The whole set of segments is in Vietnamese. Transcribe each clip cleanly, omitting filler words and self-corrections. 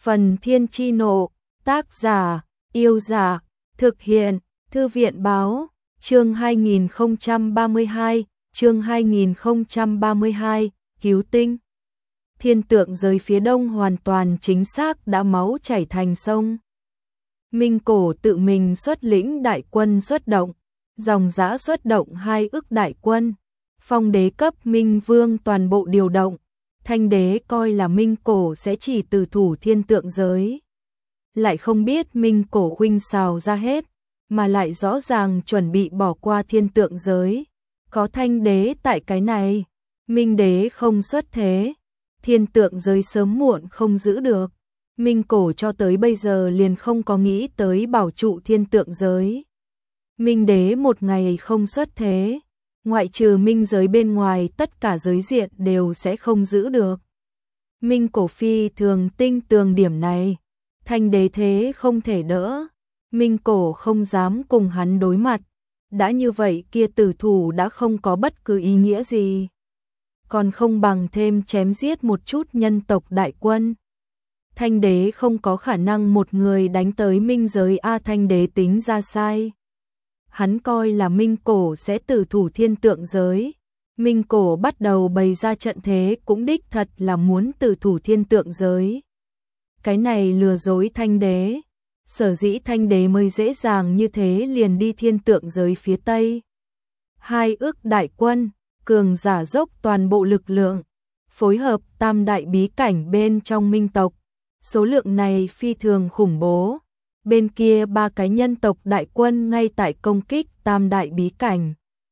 Phần Thiên Chi Nộ, tác giả, Yêu Giả, thực hiện, Thư viện Báo, chương 2032, Cứu tinh. Thiên tượng giới phía đông hoàn toàn chính xác đã máu chảy thành sông. Minh Cổ tự mình xuất lĩnh đại quân xuất động, dòng dã xuất động 2 ức đại quân, phong đế cấp Minh Vương toàn bộ điều động. Thanh đế coi là Minh Cổ sẽ chỉ từ thủ thiên tượng giới. Lại không biết Minh Cổ khuynh xào ra hết, mà lại rõ ràng chuẩn bị bỏ qua thiên tượng giới. Có thanh đế tại cái này, Minh đế không xuất thế, thiên tượng giới sớm muộn không giữ được. Minh Cổ cho tới bây giờ liền không có nghĩ tới bảo trụ thiên tượng giới. Minh đế một ngày không xuất thế, ngoại trừ minh giới bên ngoài tất cả giới diện đều sẽ không giữ được. Minh Cổ phi thường tinh tường điểm này, thanh đế thế không thể đỡ, Minh Cổ không dám cùng hắn đối mặt, đã như vậy kia tử thủ đã không có bất cứ ý nghĩa gì. Còn không bằng thêm chém giết một chút nhân tộc đại quân. Thanh đế không có khả năng một người đánh tới minh giới a, thanh đế tính ra sai. Hắn coi là Minh Cổ sẽ tử thủ thiên tượng giới. Minh Cổ bắt đầu bày ra trận thế cũng đích thật là muốn tử thủ thiên tượng giới. Cái này lừa dối thanh đế. Sở dĩ thanh đế mới dễ dàng như thế liền đi thiên tượng giới phía Tây. 2 ức đại quân, cường giả dốc toàn bộ lực lượng, phối hợp tam đại bí cảnh bên trong minh tộc. Số lượng này phi thường khủng bố. Bên kia 3 cái nhân tộc đại quân ngay tại công kích tam đại bí cảnh.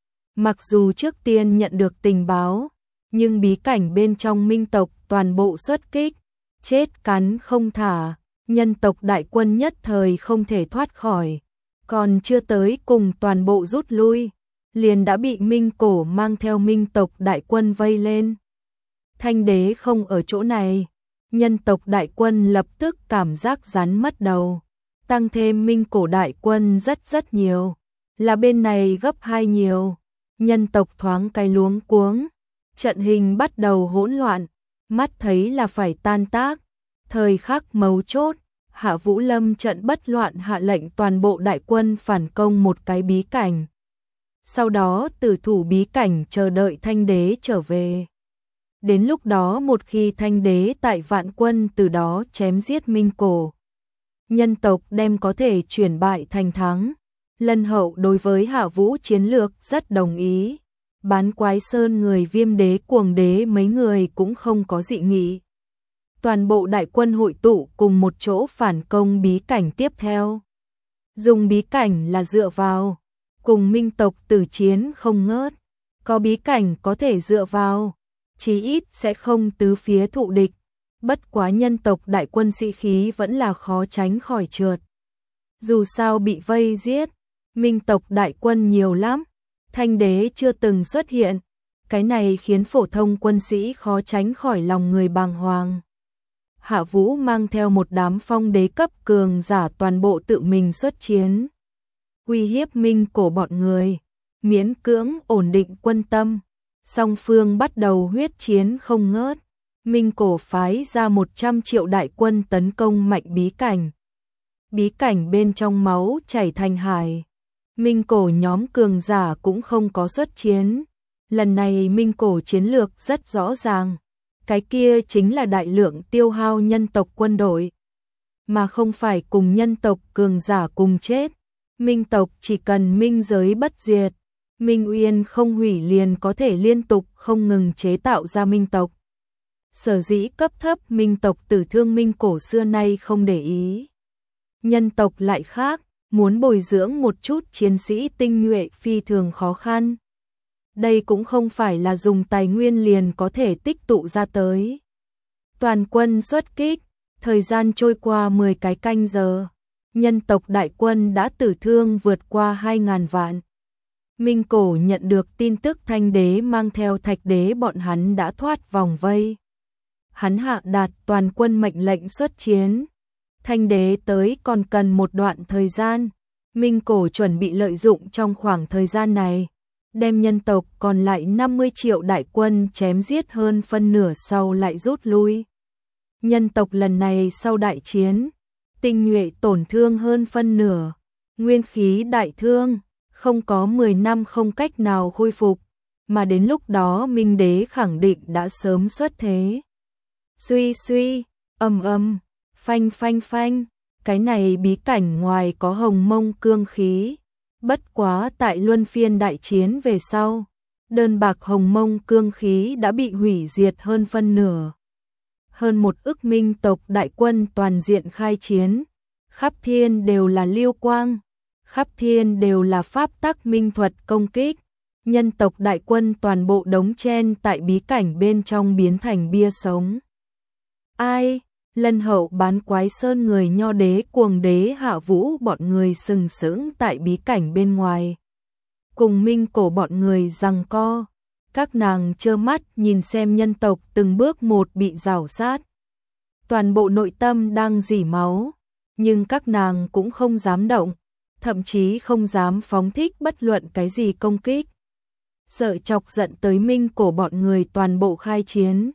Mặc dù trước tiên nhận được tình báo, nhưng bí cảnh bên trong minh tộc toàn bộ xuất kích, chết cắn không thả, nhân tộc đại quân nhất thời không thể thoát khỏi. Còn chưa tới cùng toàn bộ rút lui, liền đã bị Minh Cổ mang theo minh tộc đại quân vây lên. Thanh đế không ở chỗ này, nhân tộc đại quân lập tức cảm giác rắn mất đầu. Tăng thêm Minh Cổ đại quân rất nhiều, là bên này gấp 2 nhiều, nhân tộc thoáng cái luống cuống, trận hình bắt đầu hỗn loạn, mắt thấy là phải tan tác. Thời khắc mấu chốt, Hạ Vũ Lâm trận bất loạn hạ lệnh toàn bộ đại quân phản công một cái bí cảnh. Sau đó tử thủ bí cảnh chờ đợi thanh đế trở về. Đến lúc đó một khi thanh đế tại vạn quân từ đó chém giết Minh Cổ, nhân tộc đem có thể chuyển bại thành thắng. Lân Hậu đối với Hạ Vũ chiến lược rất đồng ý. Bán Quái Sơn người Viêm đế, Cuồng đế mấy người cũng không có dị nghị. Toàn bộ đại quân hội tụ cùng một chỗ phản công bí cảnh tiếp theo. Dùng bí cảnh là dựa vào cùng minh tộc tử chiến không ngớt. Có bí cảnh có thể dựa vào, chí ít sẽ không tứ phía thụ địch. Bất quá nhân tộc đại quân sĩ khí vẫn là khó tránh khỏi trượt. Dù sao bị vây giết, minh tộc đại quân nhiều lắm, thanh đế chưa từng xuất hiện. Cái này khiến phổ thông quân sĩ khó tránh khỏi lòng người bàng hoàng. Hạ Vũ mang theo một đám phong đế cấp cường giả toàn bộ tự mình xuất chiến. Uy hiếp Minh Cổ bọn người, miễn cưỡng ổn định quân tâm. Song phương bắt đầu huyết chiến không ngớt. Minh Cổ phái ra 100 triệu đại quân tấn công mạnh bí cảnh. Bí cảnh bên trong máu chảy thành hải. Minh Cổ nhóm cường giả cũng không có xuất chiến. Lần này Minh Cổ chiến lược rất rõ ràng. Cái kia chính là đại lượng tiêu hao nhân tộc quân đội, mà không phải cùng nhân tộc cường giả cùng chết. Minh tộc chỉ cần minh giới bất diệt, Minh Uyên không hủy liền có thể liên tục không ngừng chế tạo ra minh tộc. Sở dĩ cấp thấp minh tộc tử thương Minh Cổ xưa nay không để ý. Nhân tộc lại khác, muốn bồi dưỡng một chút chiến sĩ tinh nhuệ phi thường khó khăn. Đây cũng không phải là dùng tài nguyên liền có thể tích tụ ra tới. Toàn quân xuất kích, thời gian trôi qua 10 cái canh giờ. Nhân tộc đại quân đã tử thương vượt qua 2.000 vạn. Minh Cổ nhận được tin tức thanh đế mang theo thạch đế bọn hắn đã thoát vòng vây. Hắn hạ đạt toàn quân mệnh lệnh xuất chiến. Thanh đế tới còn cần một đoạn thời gian. Minh Cổ chuẩn bị lợi dụng trong khoảng thời gian này, đem nhân tộc còn lại 50 triệu đại quân chém giết hơn phân nửa sau lại rút lui. Nhân tộc lần này sau đại chiến, tinh nhuệ tổn thương hơn phân nửa, nguyên khí đại thương, không có 10 năm không cách nào khôi phục, mà đến lúc đó Minh Đế khẳng định đã sớm xuất thế. Suy suy, phanh phanh phanh, cái này bí cảnh ngoài có hồng mông cương khí, bất quá tại luân phiên đại chiến về sau, đơn bạc hồng mông cương khí đã bị hủy diệt hơn phân nửa. Hơn 1 ức minh tộc đại quân toàn diện khai chiến, khắp thiên đều là liêu quang, khắp thiên đều là pháp tắc minh thuật công kích, nhân tộc đại quân toàn bộ đống chen tại bí cảnh bên trong biến thành bia sống. Ai? Lân Hậu bán quái sơn người Nho đế Cuồng đế Hạ Vũ bọn người sừng sững tại bí cảnh bên ngoài. Cùng Minh Cổ bọn người giằng co, các nàng trơ mắt nhìn xem nhân tộc từng bước một bị rào sát. Toàn bộ nội tâm đang rỉ máu, nhưng các nàng cũng không dám động, thậm chí không dám phóng thích bất luận cái gì công kích. Sợ chọc giận tới Minh Cổ bọn người toàn bộ khai chiến.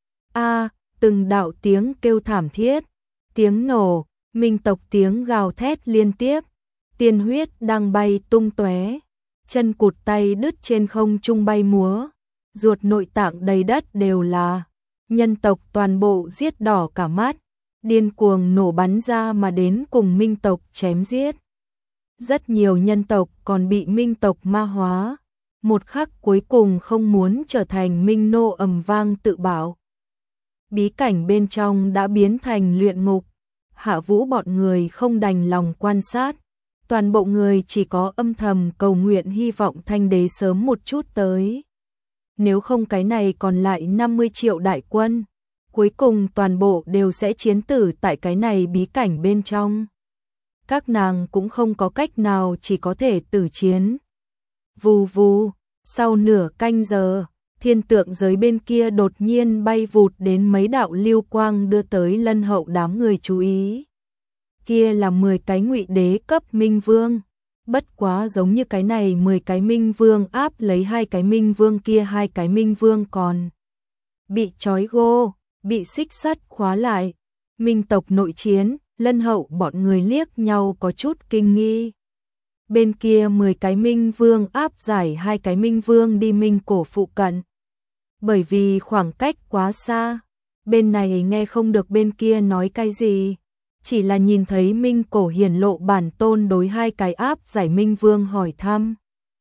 Từng đạo tiếng kêu thảm thiết, tiếng nổ, minh tộc tiếng gào thét liên tiếp, tiên huyết đang bay tung tóe, chân cụt tay đứt trên không trung bay múa, ruột nội tạng đầy đất đều là, nhân tộc toàn bộ giết đỏ cả mắt, điên cuồng nổ bắn ra mà đến cùng minh tộc chém giết. Rất nhiều nhân tộc còn bị minh tộc ma hóa, một khắc cuối cùng không muốn trở thành minh nô ầm vang tự bảo. Bí cảnh bên trong đã biến thành luyện ngục, Hạ Vũ bọn người không đành lòng quan sát, toàn bộ người chỉ có âm thầm cầu nguyện hy vọng Thanh Đế sớm một chút tới. Nếu không cái này còn lại 50 triệu đại quân, cuối cùng toàn bộ đều sẽ chiến tử tại cái này bí cảnh bên trong. Các nàng cũng không có cách nào, chỉ có thể tử chiến. Vù vù, sau nửa canh giờ, thiên tượng giới bên kia đột nhiên bay vụt đến mấy đạo lưu quang đưa tới Lân Hậu đám người chú ý. Kia là 10 cái ngụy đế cấp minh vương, bất quá giống như cái này 10 cái minh vương áp lấy 2 cái minh vương, kia 2 cái minh vương còn bị trói gô, bị xích sắt khóa lại. Minh tộc nội chiến, Lân Hậu bọn người liếc nhau có chút kinh nghi. Bên kia 10 cái minh vương áp giải 2 cái minh vương đi Minh Cổ phụ cận. Bởi vì khoảng cách quá xa, bên này nghe không được bên kia nói cái gì, chỉ là nhìn thấy Minh Cổ hiển lộ bản tôn đối 2 cái áp giải minh vương hỏi thăm.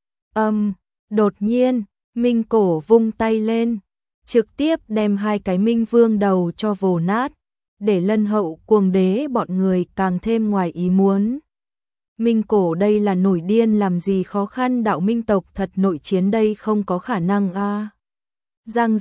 Đột nhiên, Minh Cổ vung tay lên, trực tiếp đem 2 cái minh vương đầu cho vồ nát, để Lân Hậu Cuồng đế bọn người càng thêm ngoài ý muốn. Minh Cổ đây là nổi điên làm gì, khó khăn đạo minh tộc thật nội chiến đây không có khả năng a. Giang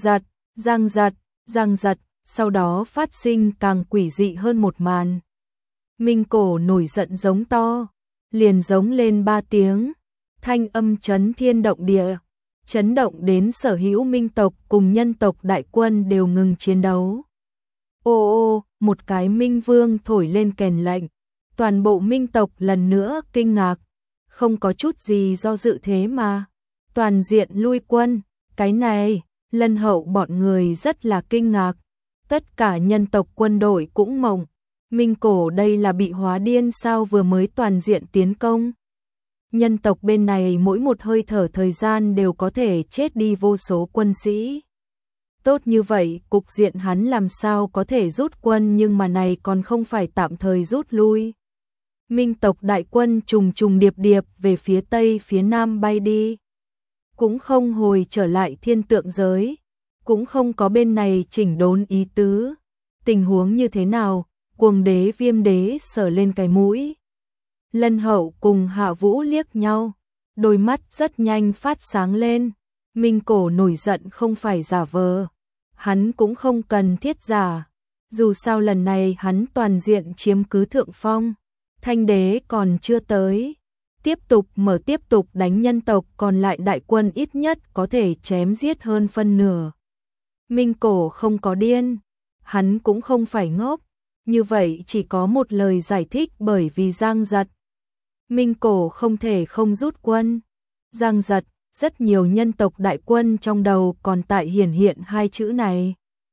giật, sau đó phát sinh càng quỷ dị hơn một màn. Minh Cổ nổi giận giống to, liền giống lên 3 tiếng, thanh âm chấn thiên động địa, chấn động đến sở hữu minh tộc cùng nhân tộc đại quân đều ngừng chiến đấu. Ô, một cái minh vương thổi lên kèn lệnh, toàn bộ minh tộc lần nữa kinh ngạc, không có chút gì do dự thế mà, toàn diện lui quân. Cái này, Lân Hậu bọn người rất là kinh ngạc, tất cả nhân tộc quân đội cũng mộng, Minh Cổ đây là bị hóa điên sao, vừa mới toàn diện tiến công. Nhân tộc bên này mỗi một hơi thở thời gian đều có thể chết đi vô số quân sĩ. Tốt như vậy, cục diện hắn làm sao có thể rút quân, nhưng mà này còn không phải tạm thời rút lui. Minh tộc đại quân trùng trùng điệp điệp về phía tây phía nam bay đi, cũng không hồi trở lại thiên tượng giới, cũng không có bên này chỉnh đốn ý tứ. Tình huống như thế nào? Cuồng đế Viêm đế sờ lên cái mũi. Lân Hậu cùng Hạ Vũ liếc nhau, đôi mắt rất nhanh phát sáng lên. Minh Cổ nổi giận không phải giả vờ, hắn cũng không cần thiết giả, dù sao lần này hắn toàn diện chiếm cứ thượng phong, Thanh đế còn chưa tới, tiếp tục đánh nhân tộc, còn lại đại quân ít nhất có thể chém giết hơn phân nửa. Minh Cổ không có điên, hắn cũng không phải ngốc, như vậy chỉ có một lời giải thích, bởi vì Giang Giật. Minh Cổ không thể không rút quân. Giang Giật, rất nhiều nhân tộc đại quân trong đầu còn tại hiển hiện 2 chữ này.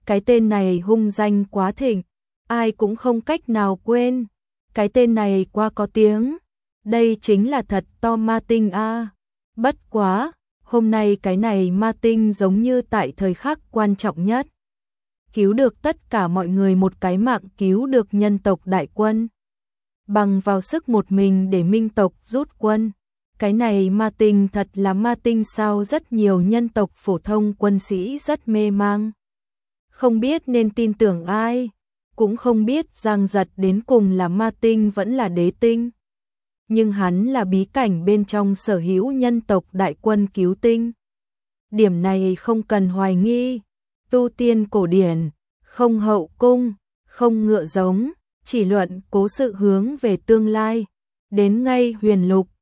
Cái tên này hung danh quá thịnh, ai cũng không cách nào quên. Cái tên này quá có tiếng. Đây chính là thật to ma tinh a. Bất quá, hôm nay cái này ma tinh giống như tại thời khắc quan trọng nhất. Cứu được tất cả mọi người một cái mạng, cứu được nhân tộc đại quân. Bằng vào sức một mình để Minh tộc rút quân. Cái này ma tinh thật là ma tinh sao? Rất nhiều nhân tộc phổ thông quân sĩ rất mê mang. Không biết nên tin tưởng ai, cũng không biết Giang Giật đến cùng là ma tinh vẫn là đế tinh. Nhưng hắn là bí cảnh bên trong sở hữu nhân tộc đại quân cứu tinh. Điểm này không cần hoài nghi. Tu tiên cổ điển, không hậu cung, không ngựa giống, chỉ luận cố sự hướng về tương lai. Đến ngay huyền lục,